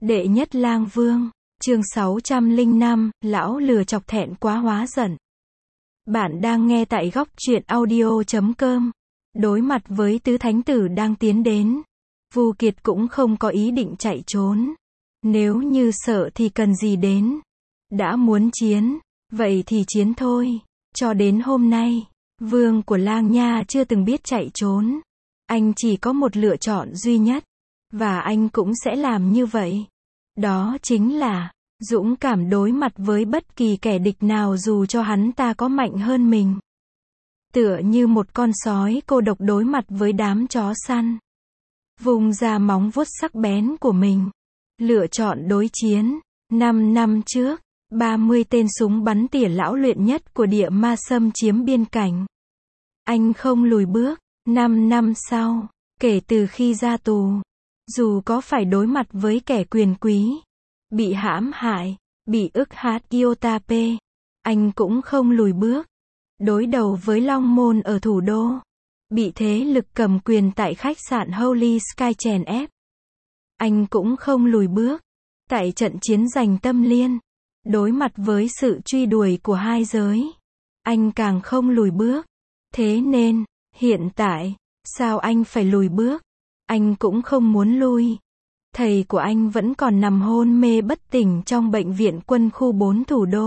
Đệ nhất lang vương, chương 605, lão lừa chọc thẹn quá hóa giận. Bạn đang nghe tại góc truyện audio.com. Đối mặt với tứ thánh tử đang tiến đến, Vu Kiệt cũng không có ý định chạy trốn. Nếu như sợ thì cần gì đến. Đã muốn chiến, vậy thì chiến thôi. Cho đến hôm nay, vương của Lang Nha chưa từng biết chạy trốn. Anh chỉ có một lựa chọn duy nhất, và anh cũng sẽ làm như vậy. Đó chính là dũng cảm đối mặt với bất kỳ kẻ địch nào dù cho hắn ta có mạnh hơn mình. Tựa như một con sói cô độc đối mặt với đám chó săn. Vùng ra móng vuốt sắc bén của mình. Lựa chọn đối chiến. 5 năm trước, 30 tên súng bắn tỉa lão luyện nhất của địa ma xâm chiếm biên cảnh. Anh không lùi bước. 5 năm sau, kể từ khi ra tù, dù có phải đối mặt với kẻ quyền quý, bị hãm hại, bị ức hát Iotape, anh cũng không lùi bước. Đối đầu với Long Môn ở thủ đô, bị thế lực cầm quyền tại khách sạn Holy Sky chèn ép, anh cũng không lùi bước. Tại trận chiến giành Tâm Liên, đối mặt với sự truy đuổi của hai giới, anh càng không lùi bước. Thế nên, hiện tại, sao anh phải lùi bước? Anh cũng không muốn lui. Thầy của anh vẫn còn nằm hôn mê bất tỉnh trong bệnh viện quân khu 4 thủ đô.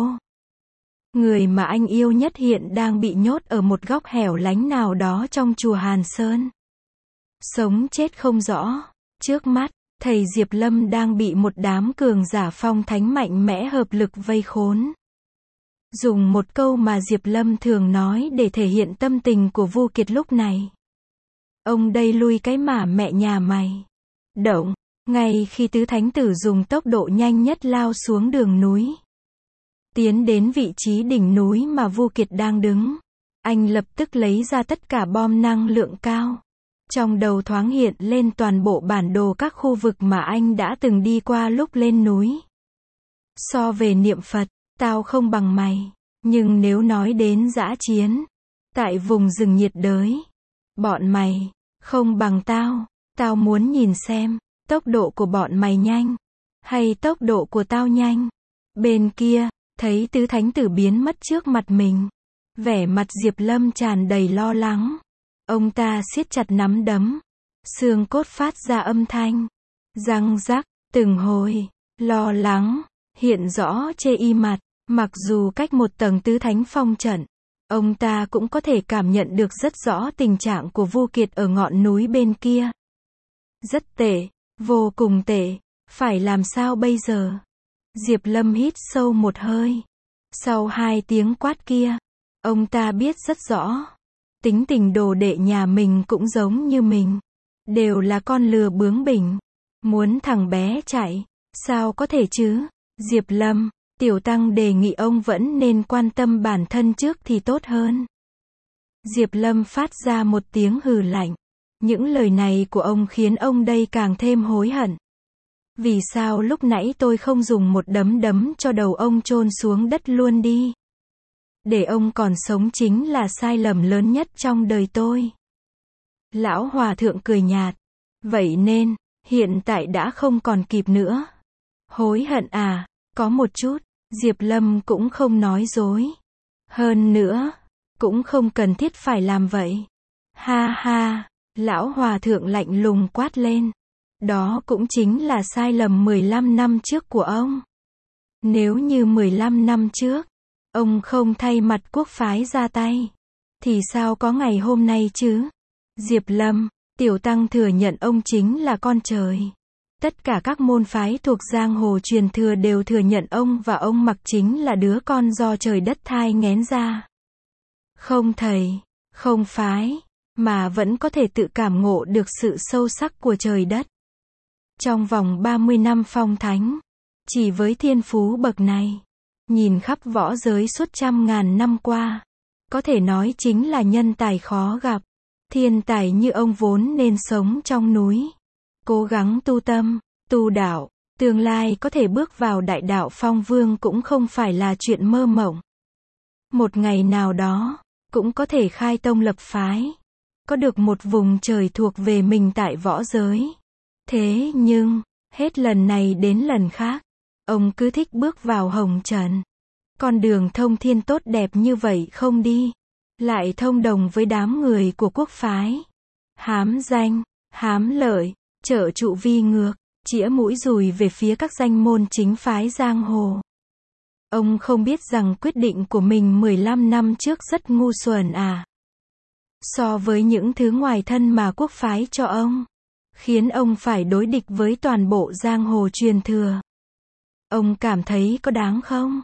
Người mà anh yêu nhất hiện đang bị nhốt ở một góc hẻo lánh nào đó trong chùa Hàn Sơn. Sống chết không rõ. Trước mắt, thầy Diệp Lâm đang bị một đám cường giả phong thánh mạnh mẽ hợp lực vây khốn. Dùng một câu mà Diệp Lâm thường nói để thể hiện tâm tình của Vu Kiệt lúc này. Ông đây lui cái mà mẹ nhà mày. Động. Ngay khi tứ thánh tử dùng tốc độ nhanh nhất lao xuống đường núi, tiến đến vị trí đỉnh núi mà Vu Kiệt đang đứng, anh lập tức lấy ra tất cả bom năng lượng cao. Trong đầu thoáng hiện lên toàn bộ bản đồ các khu vực mà anh đã từng đi qua lúc lên núi. So về niệm Phật, tao không bằng mày, nhưng nếu nói đến dã chiến, tại vùng rừng nhiệt đới, bọn mày không bằng tao. Tao muốn nhìn xem, tốc độ của bọn mày nhanh, hay tốc độ của tao nhanh. Bên kia, thấy tứ thánh tử biến mất trước mặt mình. Vẻ mặt Diệp Lâm tràn đầy lo lắng. Ông ta siết chặt nắm đấm. Xương cốt phát ra âm thanh. Răng rắc, từng hồi, lo lắng, hiện rõ trên y mặt. Mặc dù cách một tầng tứ thánh phong trận, ông ta cũng có thể cảm nhận được rất rõ tình trạng của Vu Kiệt ở ngọn núi bên kia. Rất tệ, vô cùng tệ, phải làm sao bây giờ? Diệp Lâm hít sâu một hơi. Sau 2 tiếng quát kia, ông ta biết rất rõ. Tính tình đồ đệ nhà mình cũng giống như mình. Đều là con lừa bướng bỉnh. Muốn thằng bé chạy, sao có thể chứ? Diệp Lâm, Tiểu Tăng đề nghị ông vẫn nên quan tâm bản thân trước thì tốt hơn. Diệp Lâm phát ra một tiếng hừ lạnh. Những lời này của ông khiến ông đây càng thêm hối hận. Vì sao lúc nãy tôi không dùng một đấm đấm cho đầu ông chôn xuống đất luôn đi? Để ông còn sống chính là sai lầm lớn nhất trong đời tôi. Lão Hòa Thượng cười nhạt. Vậy nên, hiện tại đã không còn kịp nữa. Hối hận à? Có một chút. Diệp Lâm cũng không nói dối. Hơn nữa, cũng không cần thiết phải làm vậy. Ha ha. Lão Hòa Thượng lạnh lùng quát lên. Đó cũng chính là sai lầm 15 năm trước của ông. Nếu như 15 năm trước, ông không thay mặt quốc phái ra tay, thì sao có ngày hôm nay chứ? Diệp Lâm, Tiểu Tăng thừa nhận ông chính là con trời. Tất cả các môn phái thuộc giang hồ truyền thừa đều thừa nhận ông và ông Mặc chính là đứa con do trời đất thai nghén ra. Không thầy, không phái, mà vẫn có thể tự cảm ngộ được sự sâu sắc của trời đất. Trong vòng 30 năm phong thánh, chỉ với thiên phú bậc này, nhìn khắp võ giới suốt 100.000 năm qua, có thể nói chính là nhân tài khó gặp. Thiên tài như ông vốn nên sống trong núi, cố gắng tu tâm, tu đạo, tương lai có thể bước vào đại đạo phong vương cũng không phải là chuyện mơ mộng. Một ngày nào đó, cũng có thể khai tông lập phái, có được một vùng trời thuộc về mình tại võ giới. Thế nhưng, Hết lần này đến lần khác, ông cứ thích bước vào hồng trần. Con đường thông thiên tốt đẹp như vậy không đi, lại thông đồng với đám người của quốc phái. Hám danh, hám lợi, trợ trụ vi ngược, chĩa mũi dùi về phía các danh môn chính phái giang hồ. Ông không biết rằng quyết định của mình 15 năm trước rất ngu xuẩn à. So với những thứ ngoài thân mà quốc phái cho ông, khiến ông phải đối địch với toàn bộ giang hồ truyền thừa. Ông cảm thấy có đáng không?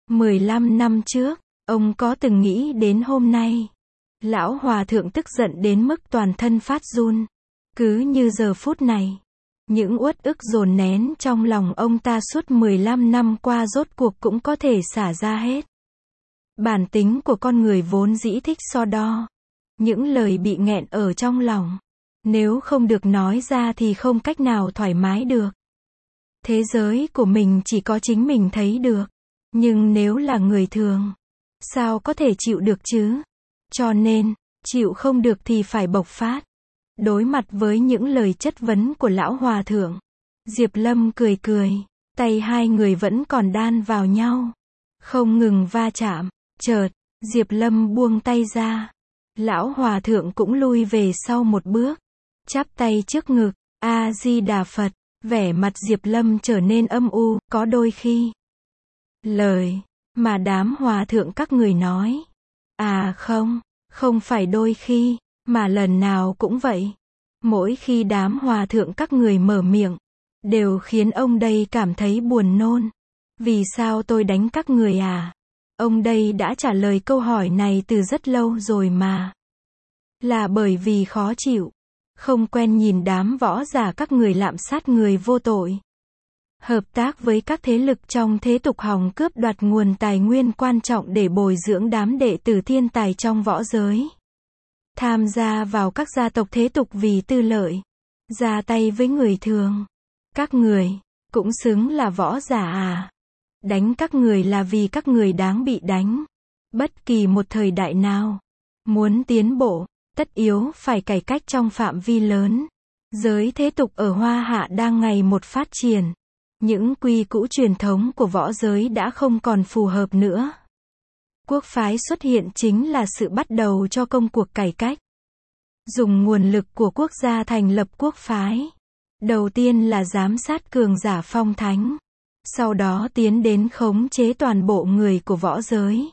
15 năm trước, ông có từng nghĩ đến hôm nay. Lão hòa thượng tức giận đến mức toàn thân phát run. Cứ như giờ phút này, những uất ức dồn nén trong lòng ông ta suốt 15 năm qua rốt cuộc cũng có thể xả ra hết. Bản tính của con người vốn dĩ thích so đo. Những lời bị nghẹn ở trong lòng, nếu không được nói ra thì không cách nào thoải mái được. Thế giới của mình chỉ có chính mình thấy được. Nhưng nếu là người thường, sao có thể chịu được chứ? Cho nên, chịu không được thì phải bộc phát. Đối mặt với những lời chất vấn của lão hòa thượng, Diệp Lâm cười cười, tay hai người vẫn còn đan vào nhau, không ngừng va chạm. Chợt, Diệp Lâm buông tay ra. Lão hòa thượng cũng lui về sau một bước, chắp tay trước ngực, A Di Đà Phật. Vẻ mặt Diệp Lâm trở nên âm u. Có đôi khi, lời mà đám hòa thượng các người nói, à không phải đôi khi, mà lần nào cũng vậy. Mỗi khi đám hòa thượng các người mở miệng, đều khiến ông đây cảm thấy buồn nôn. Vì sao tôi đánh các người à? Ông đây đã trả lời câu hỏi này từ rất lâu rồi mà. Là bởi vì khó chịu, không quen nhìn đám võ giả các người lạm sát người vô tội. Hợp tác với các thế lực trong thế tục hòng cướp đoạt nguồn tài nguyên quan trọng để bồi dưỡng đám đệ tử thiên tài trong võ giới. Tham gia vào các gia tộc thế tục vì tư lợi. Ra tay với người thường. Các người, cũng xứng là võ giả à? Đánh các người là vì các người đáng bị đánh. Bất kỳ một thời đại nào, muốn tiến bộ, tất yếu phải cải cách trong phạm vi lớn. Giới thế tục ở Hoa Hạ đang ngày một phát triển. Những quy cũ truyền thống của võ giới đã không còn phù hợp nữa. Quốc phái xuất hiện chính là sự bắt đầu cho công cuộc cải cách. Dùng nguồn lực của quốc gia thành lập quốc phái. Đầu tiên là giám sát cường giả phong thánh. Sau đó tiến đến khống chế toàn bộ người của võ giới.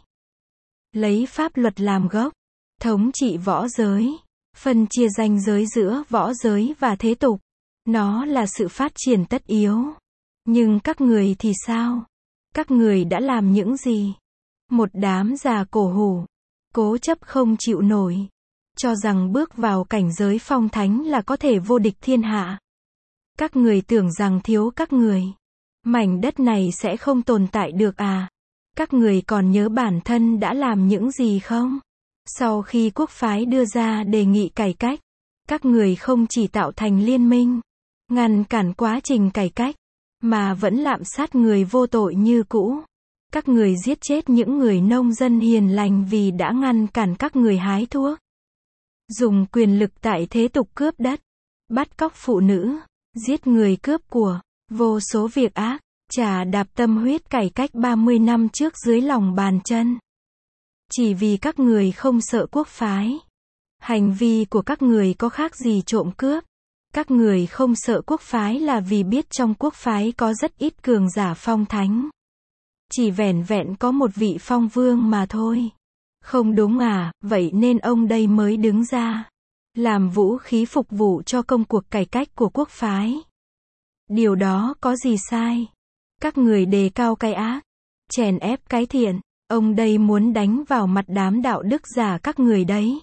Lấy pháp luật làm gốc, thống trị võ giới, phân chia ranh giới giữa võ giới và thế tục. Nó là sự phát triển tất yếu. Nhưng các người thì sao? Các người đã làm những gì? Một đám già cổ hủ, cố chấp không chịu nổi, cho rằng bước vào cảnh giới phong thánh là có thể vô địch thiên hạ. Các người tưởng rằng thiếu các người, mảnh đất này sẽ không tồn tại được à? Các người còn nhớ bản thân đã làm những gì không? Sau khi quốc phái đưa ra đề nghị cải cách, các người không chỉ tạo thành liên minh, ngăn cản quá trình cải cách, mà vẫn lạm sát người vô tội như cũ. Các người giết chết những người nông dân hiền lành vì đã ngăn cản các người hái thuốc. Dùng quyền lực tại thế tục cướp đất, bắt cóc phụ nữ, giết người cướp của, vô số việc ác, chà đạp tâm huyết cải cách 30 năm trước dưới lòng bàn chân. Chỉ vì các người không sợ quốc phái. Hành vi của các người có khác gì trộm cướp. Các người không sợ quốc phái là vì biết trong quốc phái có rất ít cường giả phong thánh. Chỉ vẻn vẹn có một vị phong vương mà thôi. Không đúng à? Vậy nên ông đây mới đứng ra, làm vũ khí phục vụ cho công cuộc cải cách của quốc phái. Điều đó có gì sai? Các người đề cao cái ác, chèn ép cái thiện. Ông đây muốn đánh vào mặt đám đạo đức giả các người đấy.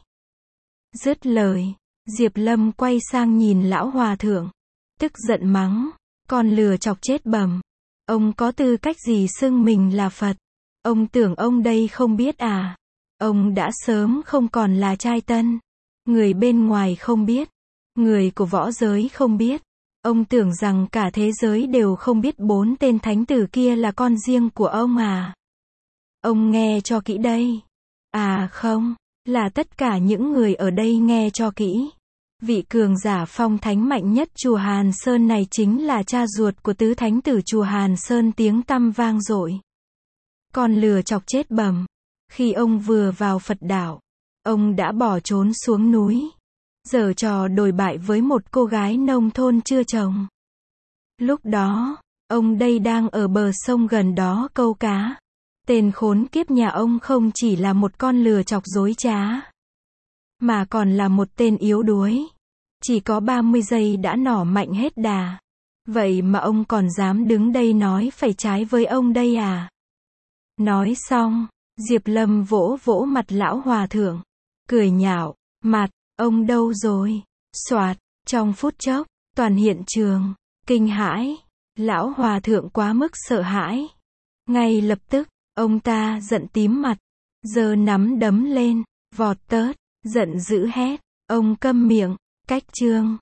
Dứt lời, Diệp Lâm quay sang nhìn lão hòa thượng, tức giận mắng, con lừa chọc chết bầm. Ông có tư cách gì xưng mình là Phật? Ông tưởng ông đây không biết à? Ông đã sớm không còn là trai tân. Người bên ngoài không biết, người của võ giới không biết. Ông tưởng rằng cả thế giới đều không biết 4 tên thánh tử kia là con riêng của ông à? Ông nghe cho kỹ đây. À không, là tất cả những người ở đây nghe cho kỹ. Vị cường giả phong thánh mạnh nhất chùa Hàn Sơn này chính là cha ruột của tứ thánh tử chùa Hàn Sơn tiếng tăm vang dội. Con lừa chọc chết bẩm. Khi ông vừa vào Phật đạo, ông đã bỏ trốn xuống núi, giở trò đồi bại với một cô gái nông thôn chưa chồng. Lúc đó, ông đây đang ở bờ sông gần đó câu cá. Tên khốn kiếp nhà ông không chỉ là một con lừa chọc dối trá, mà còn là một tên yếu đuối. Chỉ có 30 giây đã nỏ mạnh hết đà. Vậy mà ông còn dám đứng đây nói phải trái với ông đây à? Nói xong, Diệp Lâm vỗ vỗ mặt lão hòa thượng, cười nhạo, mặt, ông đâu rồi? Soạt, trong phút chốc, toàn hiện trường, kinh hãi, lão hòa thượng quá mức sợ hãi. Ngay lập tức, ông ta giận tím mặt, giơ nắm đấm lên, vọt tớt, giận dữ hét, ông câm miệng, cách chương.